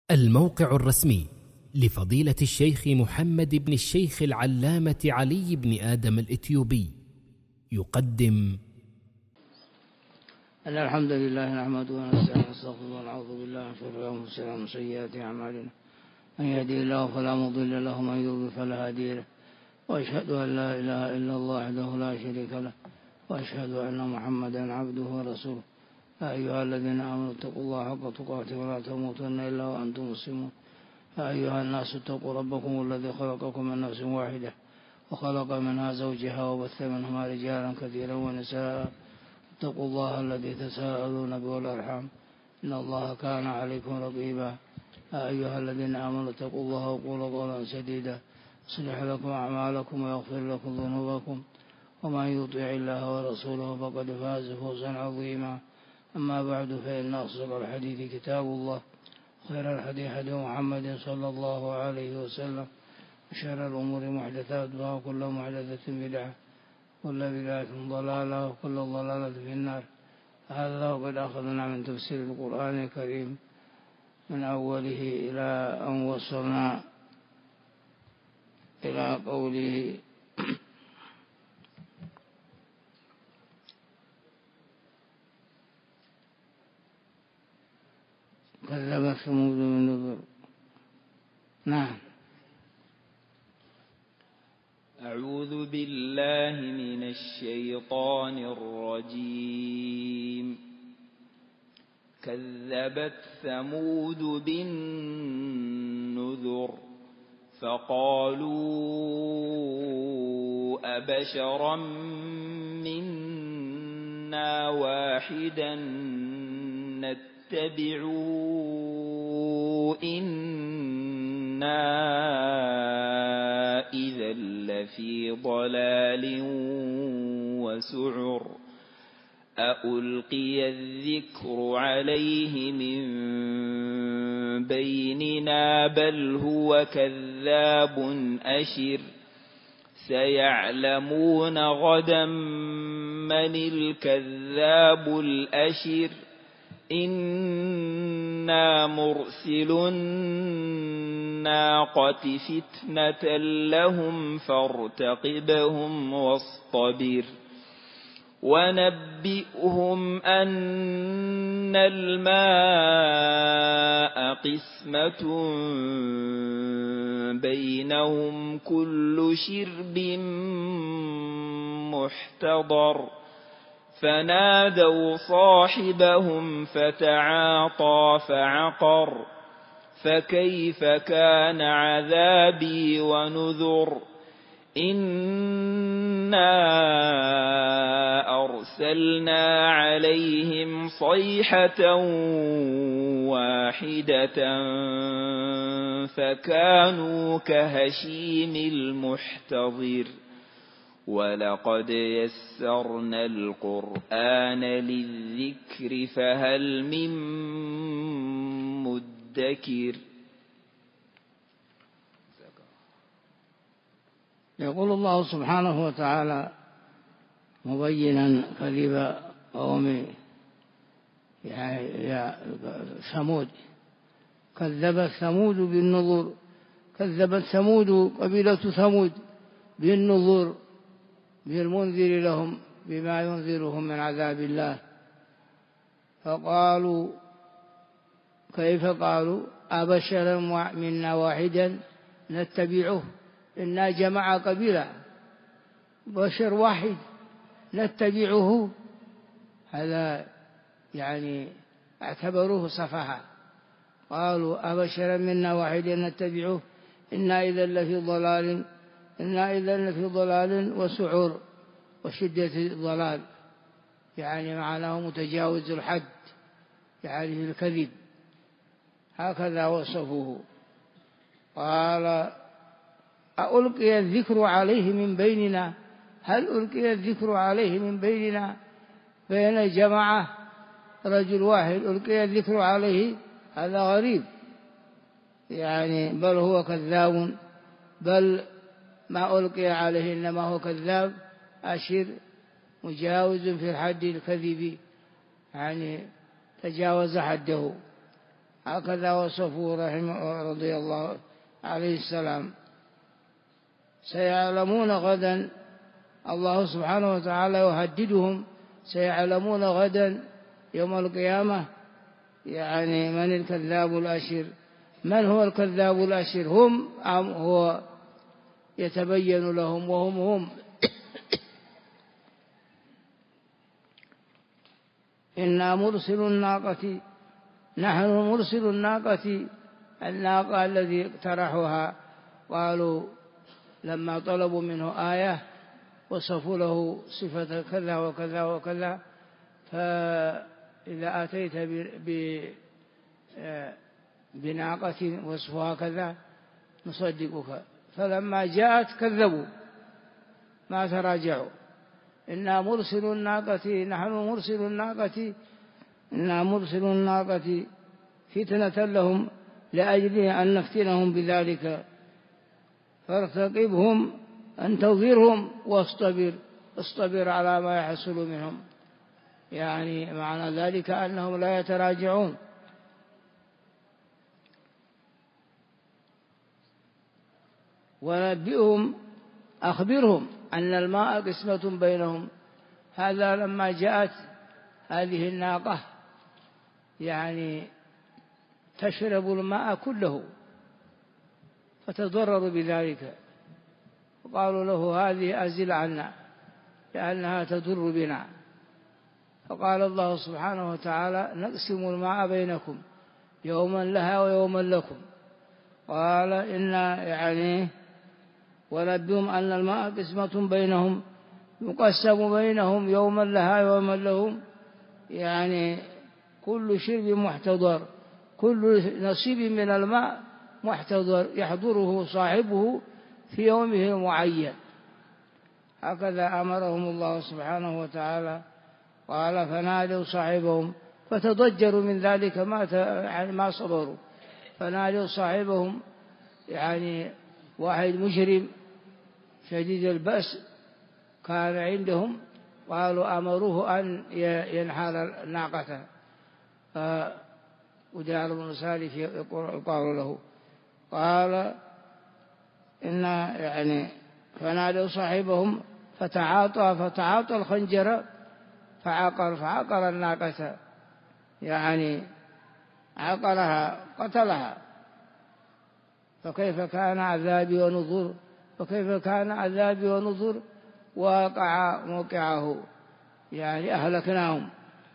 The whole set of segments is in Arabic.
الموقع الرسمي لفضيلة الشيخ محمد بن الشيخ العلامة علي بن آدم الإثيوبي يقدم إن الحمد لله نحمده ونستعينه ونستغفره ونعوذ بالله من شرور أنفسنا ومن سيئات أعمالنا من يهده الله فلا مضل له ومن يضلل فلا هادي له وأشهد أن لا إله إلا الله وحده لا شريك له وأشهد أن محمدا عبده ورسوله يا أيها الذين آمنوا اتقوا الله حق تقاته ولا تموتن إلا وأنتم مسلمون يا أيها الناس اتقوا ربكم الذي خلقكم من نفس واحدة وخلق منها زوجها وبث منهما رجالا كثيرا ونساء اتقوا الله الذي تساءلون به والأرحام إن الله كان عليكم رقيبا يا أيها الذين آمنوا اتقوا الله وقولوا قولا سديدا يصلح لكم أعمالكم ويغفر لكم ذنوبكم ومن يطع الله ورسوله فقد فاز فوزا عظيما أما بعد فإن أصدق الحديث كتاب الله خير الحديث حديث محمد صلى الله عليه وسلم وشر الأمور محدثاتها وكل محدثة بدعة وكل بدعة ضلالة وكل ضلالة في النار. هذا وقد أخذنا من تفسير القرآن الكريم من أوله إلى أن وصلنا إلى قوله كذبت ثمود بالنذر. نعم. أعوذ بالله من الشيطان الرجيم. كذبت ثمود بالنذر فقالوا أبشرا منا واحدا نتبعوا إنا إذا لفي ضلال وسعر أألقي الذكر عليه من بيننا بل هو كذاب أشر سيعلمون غدا من الكذاب الأشر إنا مرسل الناقة فتنة لهم فارتقبهم واصطبر ونبئهم أن الماء قسمة بينهم كل شرب محتضر فنادوا صاحبهم فتعاطى فعقر فكيف كان عذابي ونذر إنا أرسلنا عليهم صيحة واحدة فكانوا كهشيم المحتضر ولقد يسرنا القرآن للذكر فهل من مدكر. يقول الله سبحانه وتعالى مبينا كذب قوم ثمود. كذبت ثمود بالنذر. كذبت ثمود قبيلة ثمود بالنذر بالمنذر لهم بما ينذرهم من عذاب الله. فقالوا كيف قالوا أبشرا منا واحدا نتبعه إنا جمع قبيلة بشر واحد نتبعه. هذا يعني اعتبروه سفها. قالوا أبشرا منا واحدا نتبعه إنا إذا لفي ضلال وسعر وشدة الضلال يعني معناه متجاوز الحد يعني الكذب. هكذا وصفوه. قال ألقي الذكر عليه من بيننا. هل ألقي الذكر عليه من بيننا بين جماعة رجل واحد ألقي الذكر عليه؟ هذا غريب يعني. بل هو كذاب. بل ما ألقي عليه إنما هو كذاب أشر مجاوز في الحد الكذب يعني تجاوز حده. هكذا وصفه رحمه رضي الله عليه السلام. سيعلمون غدا، الله سبحانه وتعالى يهددهم، سيعلمون غدا يوم القيامة يعني من الكذاب الأشر. من هو الكذاب الأشر؟ هم أم هو؟ يتبين لهم وهم إنا مرسل الناقة، نحن مرسل الناقة، الناقة الذي اقترحوها. قالوا لما طلبوا منه آية وصفوا له صفة كذا وكذا وكذا، فإذا أتيت بناقة وصفها كذا نصدقك. فلما جاءت كذبوا ما تراجعوا. إنا مرسل الناقة، نحن مرسل الناقة، إنا مرسل الناقة فتنة لهم لأجل أن نفتنهم بذلك، فارتقبهم انتظرهم واصطبر على ما يحصل منهم. يعني معنى ذلك أنهم لا يتراجعون. ونبئهم أخبرهم أن الماء قسمة بينهم. هذا لما جاءت هذه الناقة يعني تشرب الماء كله فتضرر بذلك، فقالوا له هذه أزل عنا لأنها تضر بنا. فقال الله سبحانه وتعالى نقسم الماء بينكم يوما لها ويوما لكم. قال إنا يعني ونبئهم أن الماء قسمة بينهم يقسم بينهم يوما لها يوما لهم، يعني كل شرب محتضر، كل نصيب من الماء محتضر يحضره صاحبه في يومه المعين. هكذا أمرهم الله سبحانه وتعالى. قال فنادوا صاحبهم فتضجروا من ذلك ما صبروا، فنادوا صاحبهم يعني واحد مجرم شديد البأس كان عندهم، قالوا أمروه أن ينحر ناقته. ودار بن سالف يقال له، قال إن يعني فنادوا صاحبهم فتعاطى الخنجر فعقر الناقة، يعني عقرها قتلها. فكيف كان عذابي ونذر، فكيف كان عذابي ونذر، وقع موقعه يعني أهلكناهم.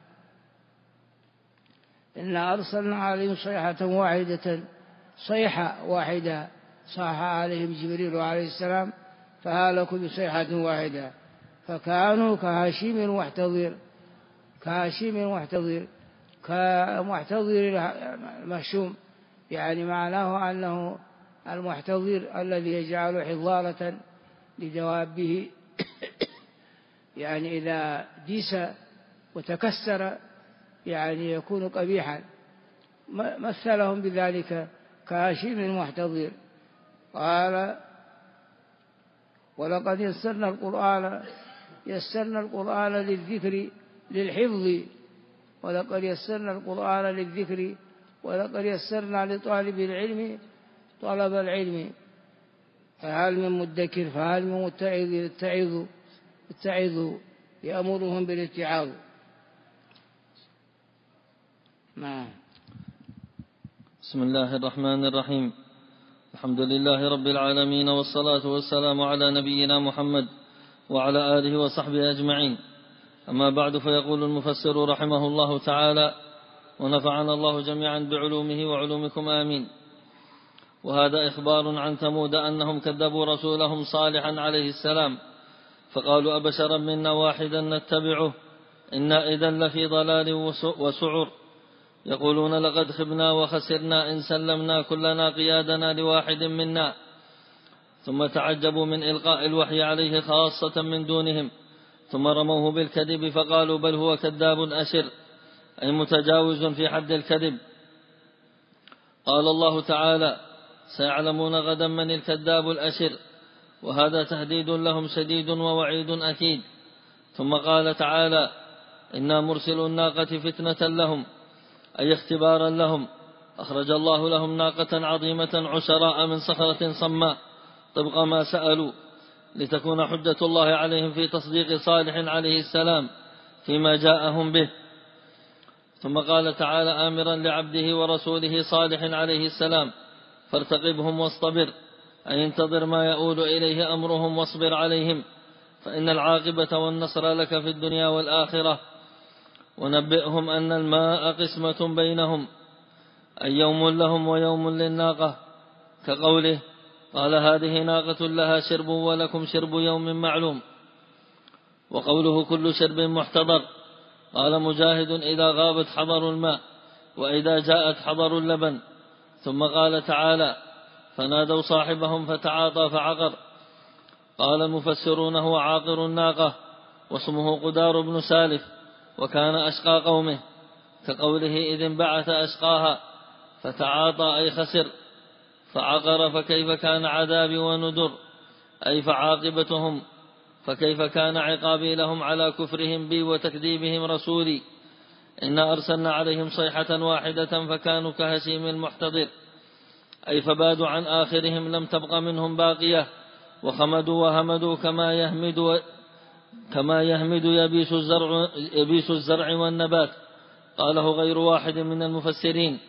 إنا أرسلنا عليهم صيحة واحدة، صيحة واحدة صاح عليهم جبريل عليه السلام فهلكوا بصيحة واحدة، فكانوا كهشيم المحتضر، كهشيم المحتضر، كمحتضر المهشوم. يعني معناه أنه المحتضر الذي يجعل حضارة لدوابه يعني إذا ديس وتكسر يعني يكون قبيحا. مثلهم بذلك كهشيم المحتضر. قال ولقد يسرنا القرآن للذكر للحفظ، ولقد يسرنا القرآن للذكر، ولقد يسرنا لطالب العلم طلب العلم، فهل من مدكر، فهل من متعظ التعظ يأمرهم بالاتعاظ. بسم الله الرحمن الرحيم. الحمد لله رب العالمين، والصلاة والسلام على نبينا محمد وعلى آله وصحبه أجمعين. أما بعد، فيقول المفسر رحمه الله تعالى ونفعنا الله جميعا بعلومه وعلومكم آمين. وهذا إخبار عن ثمود أنهم كذبوا رسولهم صالحا عليه السلام، فقالوا أبشرا منا واحدا نتبعه إنا إذن لفي ضلال وسعر. يقولون لقد خبنا وخسرنا إن سلمنا كلنا قيادنا لواحد منا. ثم تعجبوا من إلقاء الوحي عليه خاصة من دونهم، ثم رموه بالكذب فقالوا بل هو كذاب أشر، أي متجاوز في حد الكذب. قال الله تعالى سيعلمون غدا من الكذاب الأشر، وهذا تهديد لهم شديد ووعيد أكيد. ثم قال تعالى إنا مرسل الناقة فتنة لهم، أي اختبارا لهم، أخرج الله لهم ناقة عظيمة عشراء من صخرة صماء طبق ما سألوا، لتكون حجة الله عليهم في تصديق صالح عليه السلام فيما جاءهم به. ثم قال تعالى آمرا لعبده ورسوله صالح عليه السلام: فارتقبهم واصطبر، أي انتظر ما يؤول إليه أمرهم واصبر عليهم، فإن العاقبة والنصر لك في الدنيا والآخرة. ونبئهم أن الماء قسمة بينهم، أي يوم لهم ويوم للناقة، كقوله: قال هذه ناقة لها شرب ولكم شرب يوم معلوم. وقوله كل شرب محتضر، قال مجاهد: إذا غابت حضر الماء، وإذا جاءت حضر اللبن. ثم قال تعالى: فنادوا صاحبهم فتعاطى فعقر. قال المفسرون: هو عاقر الناقة، واسمه قدار بن سالف، وكان أشقى قومه، كقوله: إذ انبعث أشقاها، فتعاطى أي خسر، فعقر فكيف كان عذابي ونذر، أي فعاقبتهم، فكيف كان عقابي لهم على كفرهم بي وتكذيبهم رسولي. إنا أرسلنا عليهم صيحة واحدة فكانوا كهشيم المحتضر، أي فبادوا عن آخرهم، لم تبق منهم باقية، وخمدوا وهمدوا كما يهمد يبيس الزرع والنبات. قاله غير واحد من المفسرين.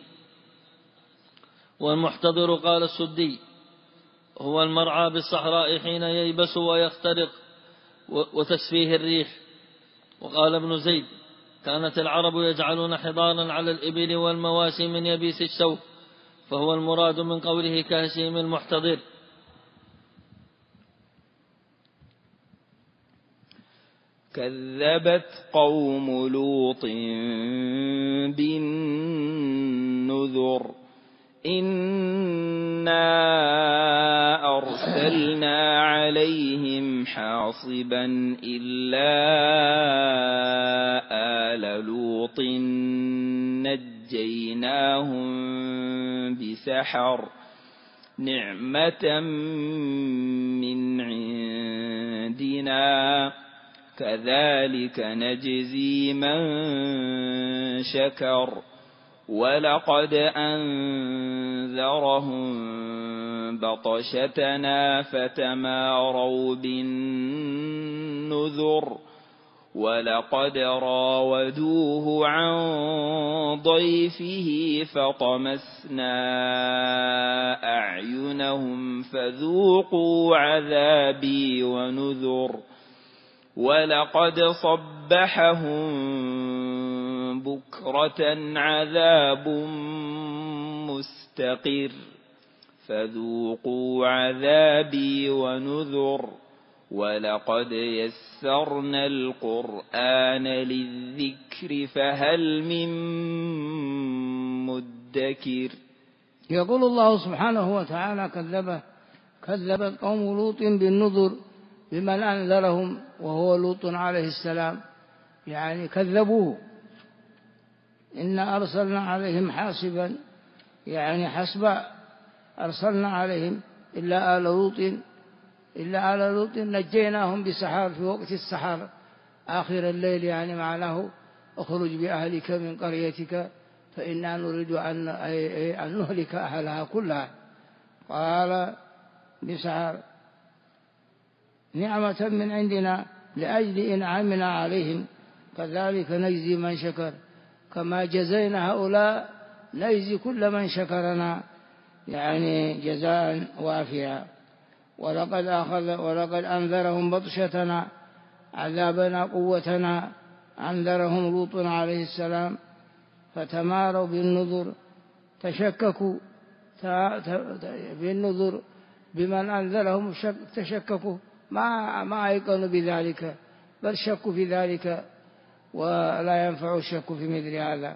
والمحتضر قال السدي: هو المرعى بالصحراء حين ييبس ويخترق وتسفيه الريح. وقال ابن زيد: كانت العرب يجعلون حضانا على الإبل والمواشي من يبيس الشوك، فهو المراد من قوله كهشيم المحتضر. كذبت قوم لوط بالنذر. إنا أرسلنا عليهم حاصبا إلا آل لوط نجيناهم بسحر نعمة من عندنا كذلك نجزي من شكر. ولقد أنذرهم بطشتنا فتماروا بالنذر. ولقد راودوه عن ضيفه فطمسنا أعينهم فذوقوا عذابي ونذر. ولقد صبحهم بكرة عذاب مستقر فذوقوا عذابي ونذر. ولقد يسرنا القرآن للذكر فهل من مدكر. يقول الله سبحانه وتعالى: كذبت قوم لوط بالنذر بمن أنذرهم وهو لوط عليه السلام، يعني كذبوه. إنا أرسلنا عليهم حاصبا، يعني حسبا أرسلنا عليهم إلا آل لوط نجيناهم بسحر في وقت السحر آخر الليل، يعني معناه اخرج بأهلك من قريتك فإنا نريد أن نهلك أهلها كلها. قال بسحر نعمة من عندنا لأجل إنعامنا عليهم كذلك نجزي من شكر، كما جزينا هؤلاء نجزي كل من شكرنا، يعني جزاء وافيا. ولقد أنذرهم بطشتنا عذابنا قوتنا، أنذرهم لوط عليه السلام فتماروا بالنذر، تشككوا بالنذر بمن أنذرهم، تشككوا ما أيقنوا بذلك، بل شكوا في ذلك، ولا ينفع الشك في مثل هذا.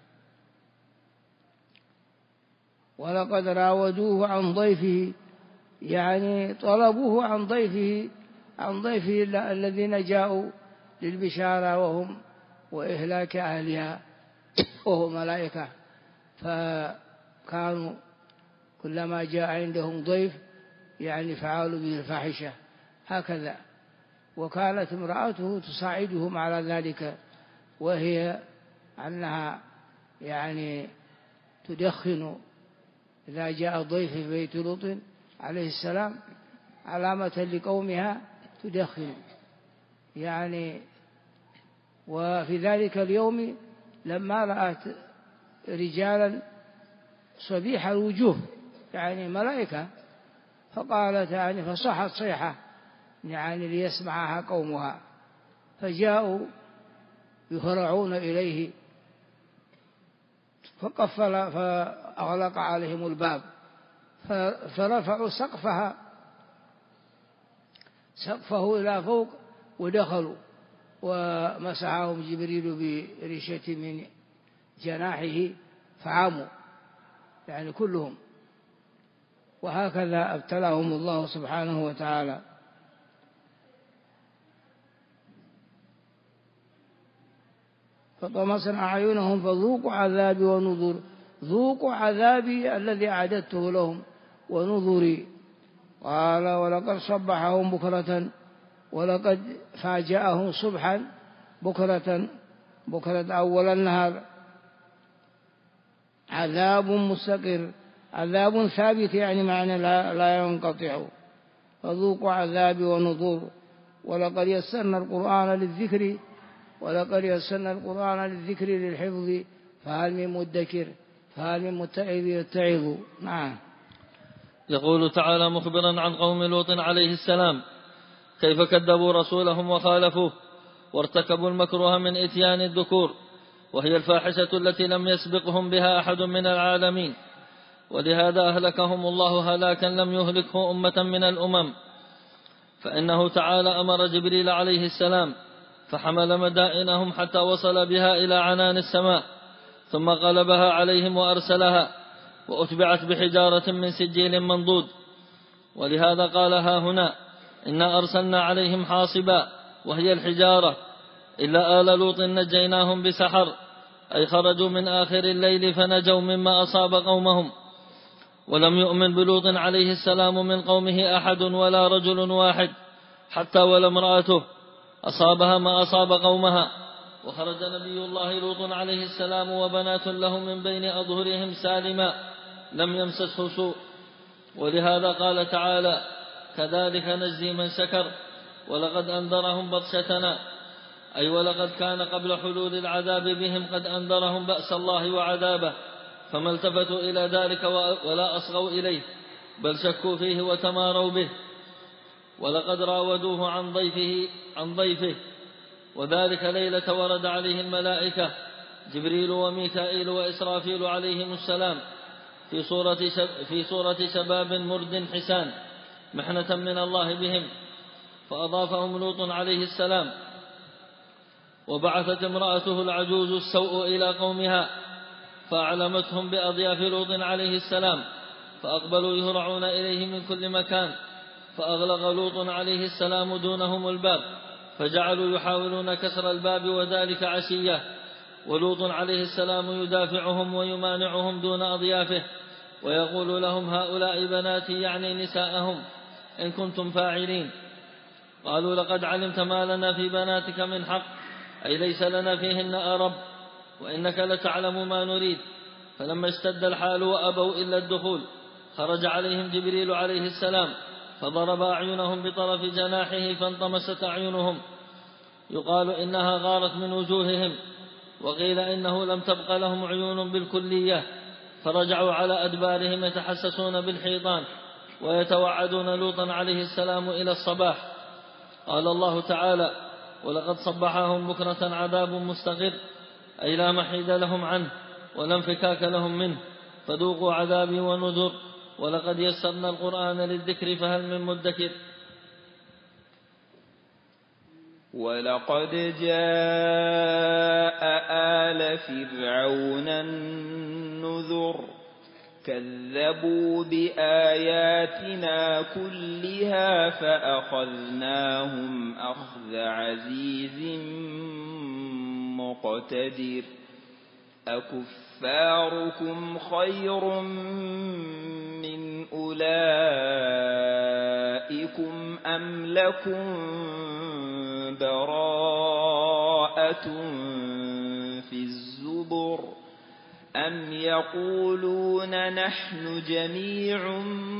ولقد راودوه عن ضيفه، يعني طلبوه عن ضيفه الذين جاءوا للبشارة وإهلاك أهلها وهم ملائكة، فكانوا كلما جاء عندهم ضيف يعني فعلوا به الفاحشة هكذا. وكانت امرأته تساعدهم على ذلك، وهي أنها يعني تدخن إذا جاء ضيف في بيت لوط عليه السلام علامة لقومها تدخن يعني. وفي ذلك اليوم لما رأت رجالا صبيح الوجوه يعني ملائكة، فقالت يعني فصحت صيحة يعني ليسمعها قومها، فجاءوا يهرعون إليه فقفل فأغلق عليهم الباب، فرفعوا سقفه إلى فوق ودخلوا، ومسحهم جبريل بريشة من جناحه فعاموا يعني كلهم. وهكذا ابتلاهم الله سبحانه وتعالى. فطمسنا أعينهم فذوقوا عذابي ونذر، ذوقوا عذابي الذي أعددته لهم ونذري. قال ولقد صبحهم بكرة، ولقد فاجأهم صبحا بكرة أول النهار عذاب مستقر، عذاب ثابت يعني معنى لا ينقطع. فذوقوا عذابي ونذر. ولقد يسرنا القرآن للذكر للحفظ فهل من مدكر فهل من متعظ يتعظ. نعم. يقول تعالى مخبرا عن قوم لوط عليه السلام كيف كذبوا رسولهم وخالفوه وارتكبوا المكروه من إتيان الذكور، وهي الفاحشة التي لم يسبقهم بها أحد من العالمين، ولهذا أهلكهم الله هلاكا لم يهلكه أمة من الأمم. فإنه تعالى أمر جبريل عليه السلام فحمل مدائنهم حتى وصل بها إلى عنان السماء، ثم قلبها عليهم وأرسلها، وأتبعت بحجارة من سجيل منضود. ولهذا قال ها هنا إنا أرسلنا عليهم حاصبا، وهي الحجارة، إلا آل لوط نجيناهم بسحر، أي خرجوا من آخر الليل فنجوا مما أصاب قومهم. ولم يؤمن بلوط عليه السلام من قومه أحد ولا رجل واحد، حتى ولا امرأته أصابها ما أصاب قومها. وخرج نبي الله لوط عليه السلام وبنات له من بين أظهرهم سالما لم يمسسه سوء. ولهذا قال تعالى كذلك نجزي من شكر، ولقد أنذرهم بطشتنا، أي ولقد كان قبل حلول العذاب بهم قد أنذرهم بأس الله وعذابه، فما التفتوا إلى ذلك ولا أصغوا إليه، بل شكوا فيه وتماروا به. ولقد راودوه عن ضيفه، وذلك ليلة ورد عليه الملائكة جبريل وميكائيل وإسرافيل عليهم السلام في صورة شباب مرد حسان محنة من الله بهم، فأضافهم لوط عليه السلام. وبعثت امرأته العجوز السوء إلى قومها فأعلمتهم بأضياف لوط عليه السلام، فأقبلوا يهرعون إليه من كل مكان، فأغلق لوط عليه السلام دونهم الباب، فجعلوا يحاولون كسر الباب وذلك عشية، ولوط عليه السلام يدافعهم ويمانعهم دون أضيافه، ويقول لهم هؤلاء بناتي يعني نساءهم إن كنتم فاعلين. قالوا لقد علمت ما لنا في بناتك من حق، أي ليس لنا فيهن أرب، وإنك لتعلم ما نريد. فلما اشتد الحال وأبوا إلا الدخول خرج عليهم جبريل عليه السلام فضرب أعينهم بطرف جناحه فانطمست أعينهم، يقال إنها غارت من وجوههم، وقيل إنه لم تبق لهم عيون بالكلية، فرجعوا على أدبارهم يتحسسون بالحيطان ويتوعدون لوطا عليه السلام إلى الصباح. قال الله تعالى ولقد صبحهم بكرة عذاب مستقر، أي لا محيد لهم عنه ولا انفكاك لهم منه، فذوقوا عذابي ونذر. ولقد يسرنا القرآن للذكر فهل من مدكر. ولقد جاء آل فرعون النذر كذبوا بآياتنا كلها فأخذناهم أخذ عزيز مقتدر. أكفاركم خير من أولئكم أم لكم براءة في الزبر أم يقولون نحن جميع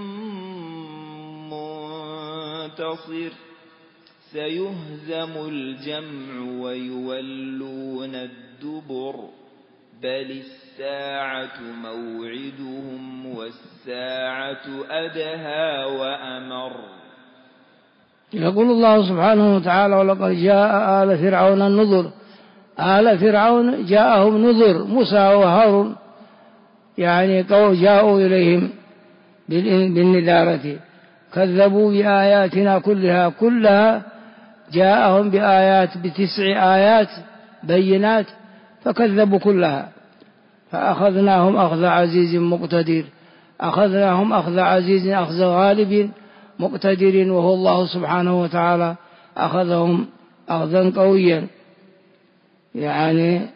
منتصر سيهزم الجمع ويولون الدبر بل الساعة موعدهم والساعة أدهى وأمر. يقول الله سبحانه وتعالى ولقد جاء آل فرعون النذر. آل فرعون جاءهم نذر موسى وهارون، يعني جاءوا إليهم بالنذارة، كذبوا بآياتنا كلها جاءهم بآيات ب9 آيات بينات فكذبوا كلها، فأخذناهم أخذ عزيز مقتدر، أخذناهم أخذ عزيز أخذ غالب مقتدر، وهو الله سبحانه وتعالى أخذهم أخذا قويا. يعني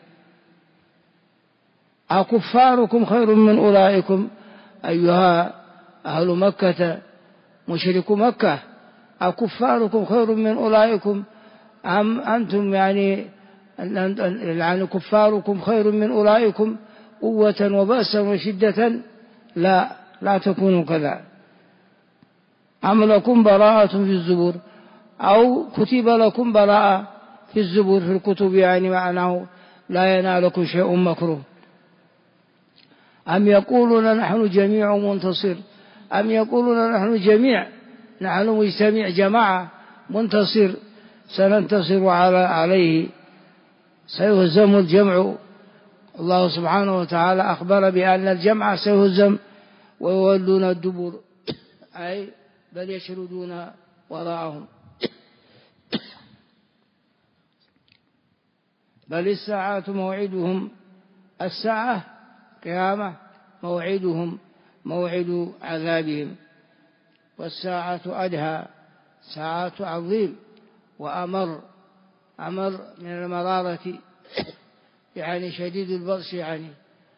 أكفاركم خير من أولئكم أيها أهل مكة مشرك مكة، أكفاركم خير من أولئكم أم أنتم يعني كفاركم خير من أولئكم قوة وبأسا وشدة؟ لا تكونوا كذا. أم لكم براءة في الزبور، أو كتب لكم براءة في الزبور في الكتب، يعني معناه لا ينالكم شيء مكروه. أم يقولون نحن جميع منتصر، أم يقولون نحن جميع، نحن مجتمع جماعة منتصر سننتصر عليه، سيهزم الجمع. الله سبحانه وتعالى أخبر بأن الجمع سيهزم ويولون الدبر، أي بل يشردون وراءهم. بل الساعة موعدهم، الساعة قيامة، موعدهم موعد عذابهم، والساعة أدهى، ساعة عظيم وأمر، أمر من المرارة، يعني شديد البطش، يعني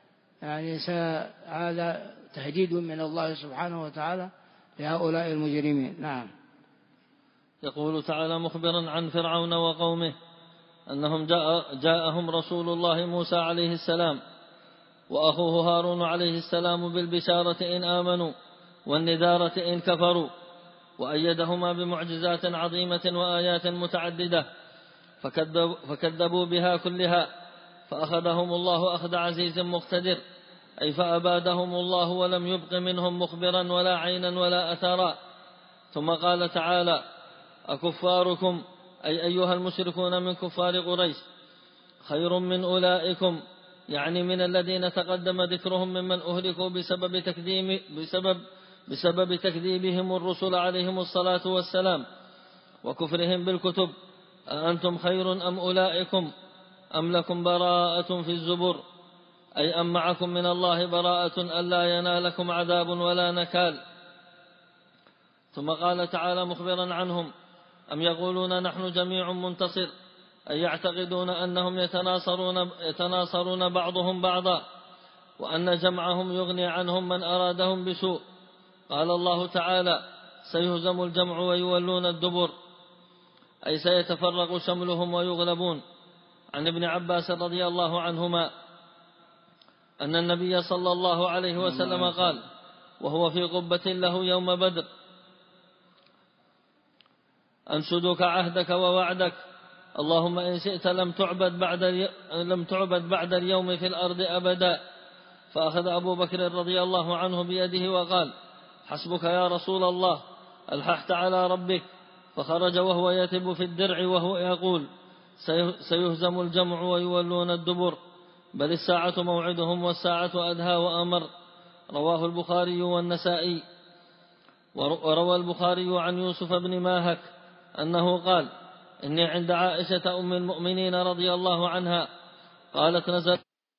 هذا تهديد من الله سبحانه وتعالى لهؤلاء المجرمين. نعم. يقول تعالى مخبرا عن فرعون وقومه أنهم جاءهم رسول الله موسى عليه السلام وأخوه هارون عليه السلام بالبشارة إن آمنوا والنذارة إن كفروا، وأيدهما بمعجزات عظيمة وآيات متعددة فكذبوا بها كلها، فأخذهم الله أخذ عزيز مقتدر، أي فأبادهم الله ولم يبق منهم مخبرا ولا عينا ولا أثرا. ثم قال تعالى أكفاركم، أي أيها المشركون من كفار قريش، خير من أولئكم، يعني من الذين تقدم ذكرهم ممن أهلكوا بسبب تكذيبهم الرسل عليهم الصلاة والسلام وكفرهم بالكتب. أأنتم خير أم أولئكم أم لكم براءة في الزبر، أي أم معكم من الله براءة ألا ينالكم عذاب ولا نكال. ثم قال تعالى مخبرا عنهم أم يقولون نحن جميع منتصر، أي يعتقدون أنهم يتناصرون بعضهم بعضا، وأن جمعهم يغني عنهم من أرادهم بسوء. قال الله تعالى سيهزم الجمع ويولون الدبر، أي سيتفرق شملهم ويغلبون. عن ابن عباس رضي الله عنهما أن النبي صلى الله عليه وسلم قال وهو في قبة له يوم بدر أنشدك عهدك ووعدك، اللهم إن شئت لم تعبد بعد اليوم في الأرض أبدا. فأخذ أبو بكر رضي الله عنه بيده وقال حسبك يا رسول الله، ألححت على ربك. فخرج وهو يتب في الدرع وهو يقول سيهزم الجمع ويولون الدبر، بل الساعة موعدهم والساعة أدهى وأمر. رواه البخاري والنسائي. وروى البخاري عن يوسف بن ماهك أنه قال إني عند عائشة أم المؤمنين رضي الله عنها قالت نزل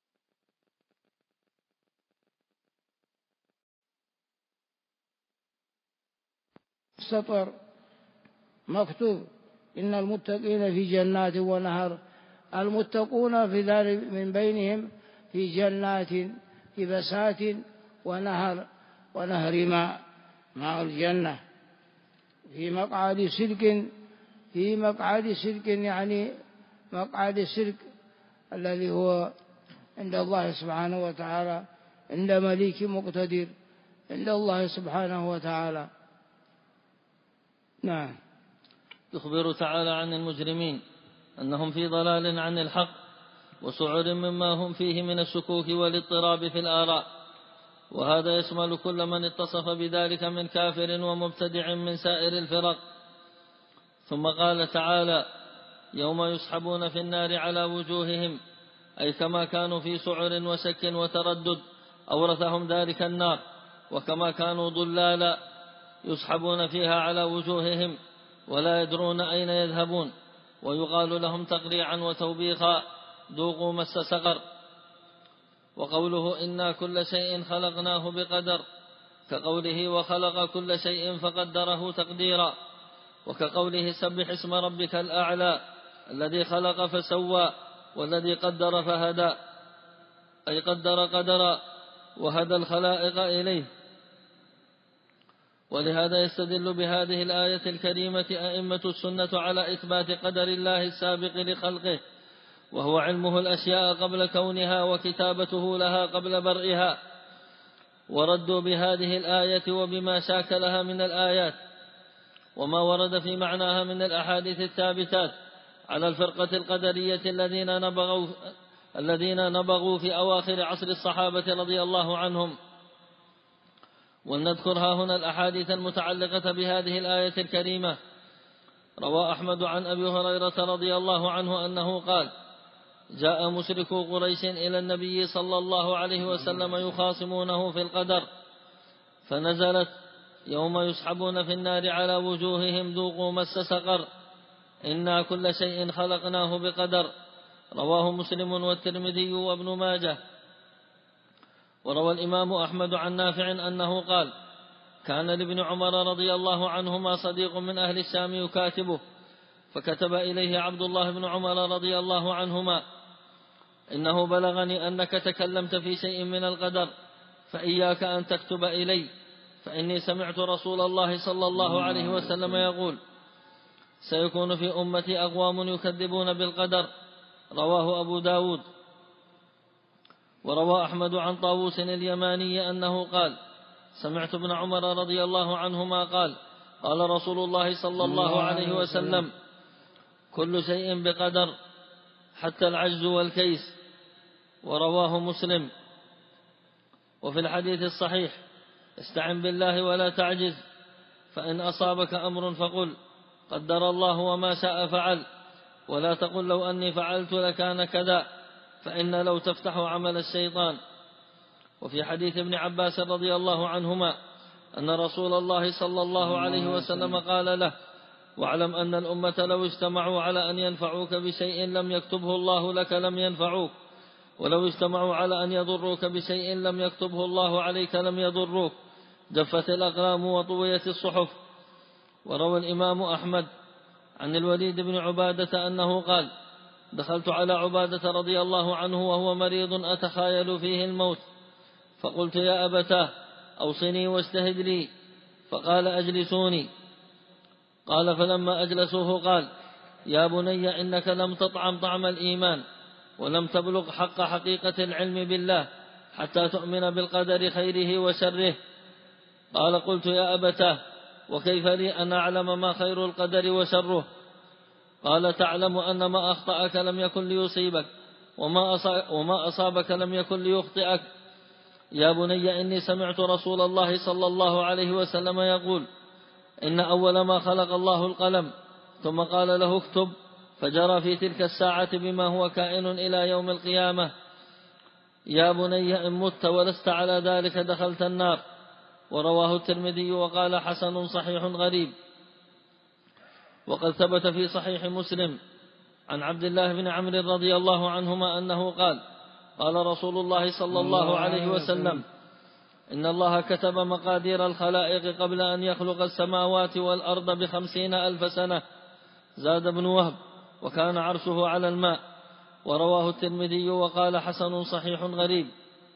سطر مكتوب إن المتقين في جنات ونهر، المتقون في ذلك من بينهم في جنات في بسات ونهر ماء الجنة في مقعد صدق يعني مقعد الصدق الذي هو عند الله سبحانه وتعالى، عند مليك مقتدر، عند الله سبحانه وتعالى. نعم. يخبر تعالى عن المجرمين أنهم في ضلال عن الحق وسعر مما هم فيه من الشكوك والاضطراب في الآراء، وهذا يشمل كل من اتصف بذلك من كافر ومبتدع من سائر الفرق. ثم قال تعالى: يوم يسحبون في النار على وجوههم، أي كما كانوا في سعر وشك وتردد أورثهم ذلك النار، وكما كانوا ضلالا يسحبون فيها على وجوههم ولا يدرون أين يذهبون، ويقال لهم تقريعا وتوبيخا: ذوقوا مس سقر. وقوله: إنا كل شيء خلقناه بقدر، كقوله: وخلق كل شيء فقدره تقديرا، وكقوله: سبح اسم ربك الأعلى الذي خلق فسوى والذي قدر فهدى، أي قدر قدرا وهدى الخلائق إليه. ولهذا يستدل بهذه الآية الكريمة أئمة السنة على إثبات قدر الله السابق لخلقه، وهو علمه الأشياء قبل كونها وكتابته لها قبل برئها، وردوا بهذه الآية وبما شاكلها من الآيات وما ورد في معناها من الأحاديث الثابتات على الفرقة القدرية الذين نبغوا في أواخر عصر الصحابة رضي الله عنهم. ولنذكرها هنا الأحاديث المتعلقة بهذه الآية الكريمة. روى أحمد عن أبي هريرة رضي الله عنه أنه قال: جاء مشركو قريش إلى النبي صلى الله عليه وسلم يخاصمونه في القدر، فنزلت: يوم يسحبون في النار على وجوههم ذوقوا مس سقر، إنا كل شيء خلقناه بقدر. رواه مسلم والترمذي وابن ماجه. وروى الإمام أحمد عن نافع أنه قال: كان لابن عمر رضي الله عنهما صديق من أهل الشام يكاتبه، فكتب إليه عبد الله بن عمر رضي الله عنهما: إنه بلغني أنك تكلمت في شيء من القدر، فإياك أن تكتب إلي، فإني سمعت رسول الله صلى الله عليه وسلم يقول: سيكون في أمتي أقوام يكذبون بالقدر. رواه أبو داود. وروى أحمد عن طاووس اليماني أنه قال: سمعت ابن عمر رضي الله عنهما قال: قال رسول الله صلى الله عليه وسلم: كل شيء بقدر حتى العجز والكيس. ورواه مسلم. وفي الحديث الصحيح: استعن بالله ولا تعجز، فإن أصابك أمر فقل قدر الله وما شاء فعل، ولا تقل لو أني فعلت لكان كذا، فإن لو تفتح عمل الشيطان. وفي حديث ابن عباس رضي الله عنهما أن رسول الله صلى الله عليه وسلم قال له: واعلم أن الأمة لو اجتمعوا على أن ينفعوك بشيء لم يكتبه الله لك لم ينفعوك، ولو اجتمعوا على أن يضروك بشيء لم يكتبه الله عليك لم يضروك، جفت الأقلام وطويت الصحف. وروى الإمام أحمد عن الوليد بن عبادة أنه قال: دخلت على عبادة رضي الله عنه وهو مريض أتخايل فيه الموت، فقلت: يا أبتاه أوصني واجتهد لي. فقال: أجلسوني. قال: فلما أجلسوه قال: يا بني إنك لم تطعم طعم الإيمان، ولم تبلغ حق حقيقة العلم بالله حتى تؤمن بالقدر خيره وشره. قال: قلت: يا أبتاه وكيف لي أن أعلم ما خير القدر وشره؟ قال: تعلم أن ما أخطأك لم يكن ليصيبك، وما أصابك لم يكن ليخطئك. يا بني إني سمعت رسول الله صلى الله عليه وسلم يقول: إن أول ما خلق الله القلم، ثم قال له: اكتب، فجرى في تلك الساعة بما هو كائن إلى يوم القيامة. يا بني إن مت ولست على ذلك دخلت النار. ورواه الترمذي وقال: حسن صحيح غريب. وقد ثبت في صحيح مسلم عن عبد الله بن عمرو رضي الله عنهما أنه قال: قال رسول الله صلى الله عليه وسلم: إن الله كتب مقادير الخلائق قبل أن يخلق السماوات والأرض 50,000 سنة. زاد ابن وهب: وكان عرشه على الماء. ورواه الترمذي وقال: حسن صحيح غريب.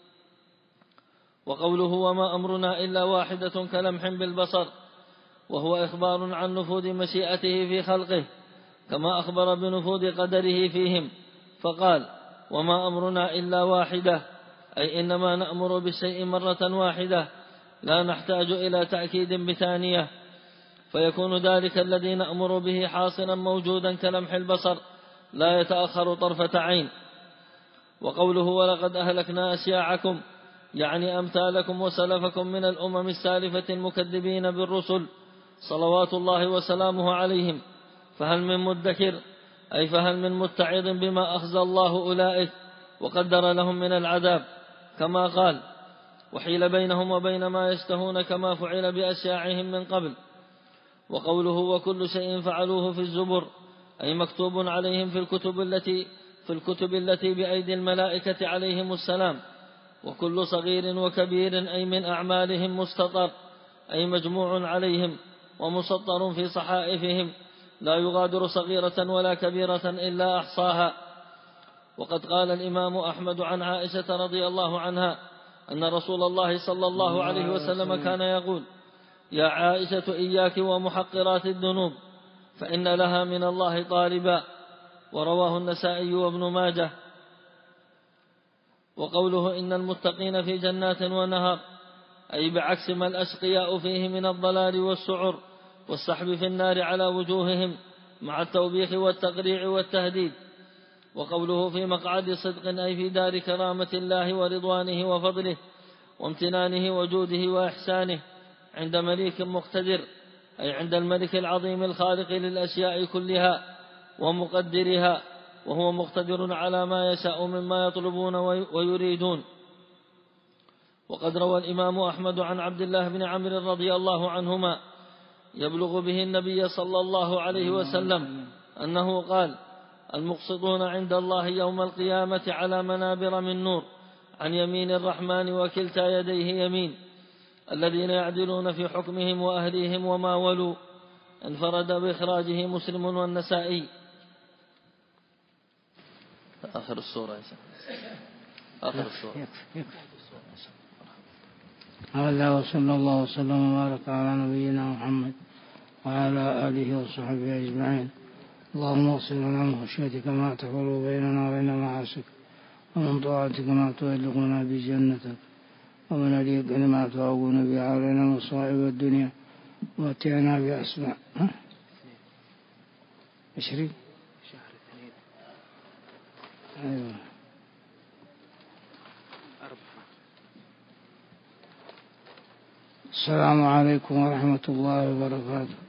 وقوله: وما أمرنا إلا واحدة كلمح بالبصر، وهو إخبار عن نفوذ مشيئته في خلقه، كما أخبر بنفوذ قدره فيهم، فقال: وما أمرنا إلا واحدة، أي إنما نأمر بالشيء مرة واحدة لا نحتاج إلى تأكيد بثانية، فيكون ذلك الذي نأمر به حاصلا موجودا كلمح البصر لا يتأخر طرفة عين. وقوله ولقد أهلكنا أشياعكم يعني أمثالكم وسلفكم من الأمم السالفة المكذبين بالرسل صلوات الله وسلامه عليهم، فهل من مدكر، أي فهل من متعظ بما أخزى الله أولئك وقدر لهم من العذاب، كما قال وحيل بينهم وبين ما يشتهون كما فعل بأشياعهم من قبل. وقوله وكل شيء فعلوه في الزبر، أي مكتوب عليهم في الكتب التي بأيدي الملائكة عليهم السلام. وكل صغير وكبير أي من أعمالهم مستطر، أي مجموع عليهم ومسطر في صحائفهم لا يغادر صغيرة ولا كبيرة إلا أحصاها. وقد قال الإمام أحمد عن عائشة رضي الله عنها أن رسول الله صلى الله عليه وسلم كان يقول يا عائشة إياك ومحقرات الذنوب فإن لها من الله طالبا. ورواه النسائي وابن ماجه. وقوله إن المتقين في جنات ونهر، أي بعكس ما الأشقياء فيه من الضلال والسعر والسحب في النار على وجوههم مع التوبيخ والتقريع والتهديد. وقوله في مقعد صدق، أي في دار كرامة الله ورضوانه وفضله وامتنانه وجوده وإحسانه عند مليك مقتدر، أي عند الملك العظيم الخالق للأشياء كلها ومقدرها، وهو مقتدر على ما يشاء مما يطلبون ويريدون. وقد روى الإمام أحمد عن عبد الله بن عمرو رضي الله عنهما يبلغ به النبي صلى الله عليه وسلم أنه قال المقسطون عند الله يوم القيامة على منابر من نور عن يمين الرحمن وكلتا يديه يمين، الذين يعدلون في حكمهم وأهليهم وما ولوا. انفرد بإخراجه مسلم والنسائي. آخر السورة آخر السورة. هذا وصلى الله وسلم وبارك على نبينا محمد وعلى آله وصحبه أجمعين. اللهم اغفر لنا من خشيتك ما تحول بيننا وبين معاصيك، ومن طاعتك ما تبلغنا بجنتك، ومن اليقين ما تعون به علينا مصائب الدنيا، ومتعنا بأسماء 20 شهر 2. أيوة. السلام عليكم ورحمة الله وبركاته.